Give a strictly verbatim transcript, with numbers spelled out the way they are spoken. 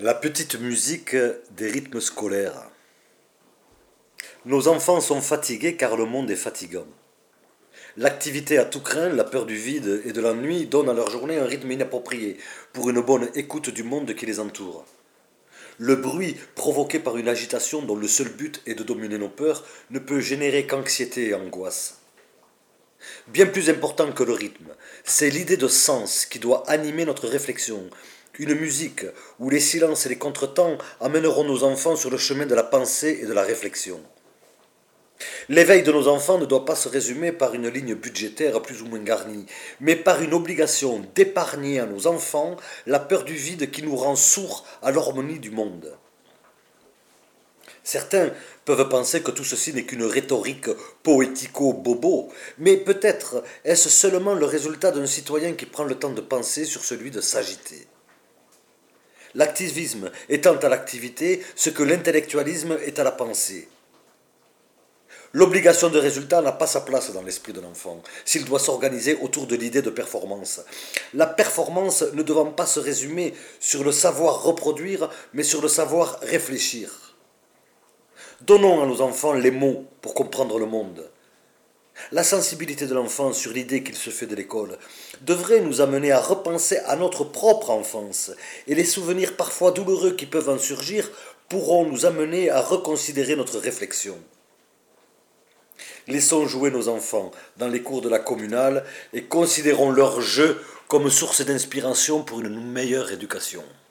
La petite musique des rythmes scolaires. Nos enfants sont fatigués car le monde est fatigant. L'activité à tout crin, la peur du vide et de l'ennui donnent à leur journée un rythme inapproprié pour une bonne écoute du monde qui les entoure. Le bruit provoqué par une agitation dont le seul but est de dominer nos peurs ne peut générer qu'anxiété et angoisse. Bien plus important que le rythme, c'est l'idée de sens qui doit animer notre réflexion. Une musique où les silences et les contretemps amèneront nos enfants sur le chemin de la pensée et de la réflexion. L'éveil de nos enfants ne doit pas se résumer par une ligne budgétaire plus ou moins garnie, mais par une obligation d'épargner à nos enfants la peur du vide qui nous rend sourds à l'harmonie du monde. Certains peuvent penser que tout ceci n'est qu'une rhétorique poético-bobo, mais peut-être est-ce seulement le résultat d'un citoyen qui prend le temps de penser sur celui de s'agiter. L'activisme étant à l'activité ce que l'intellectualisme est à la pensée. L'obligation de résultat n'a pas sa place dans l'esprit de l'enfant, s'il doit s'organiser autour de l'idée de performance. La performance ne devant pas se résumer sur le savoir reproduire, mais sur le savoir réfléchir. Donnons à nos enfants les mots pour comprendre le monde. La sensibilité de l'enfant sur l'idée qu'il se fait de l'école devrait nous amener à repenser à notre propre enfance, et les souvenirs parfois douloureux qui peuvent en surgir pourront nous amener à reconsidérer notre réflexion. Laissons jouer nos enfants dans les cours de la communale et considérons leur jeu comme source d'inspiration pour une meilleure éducation.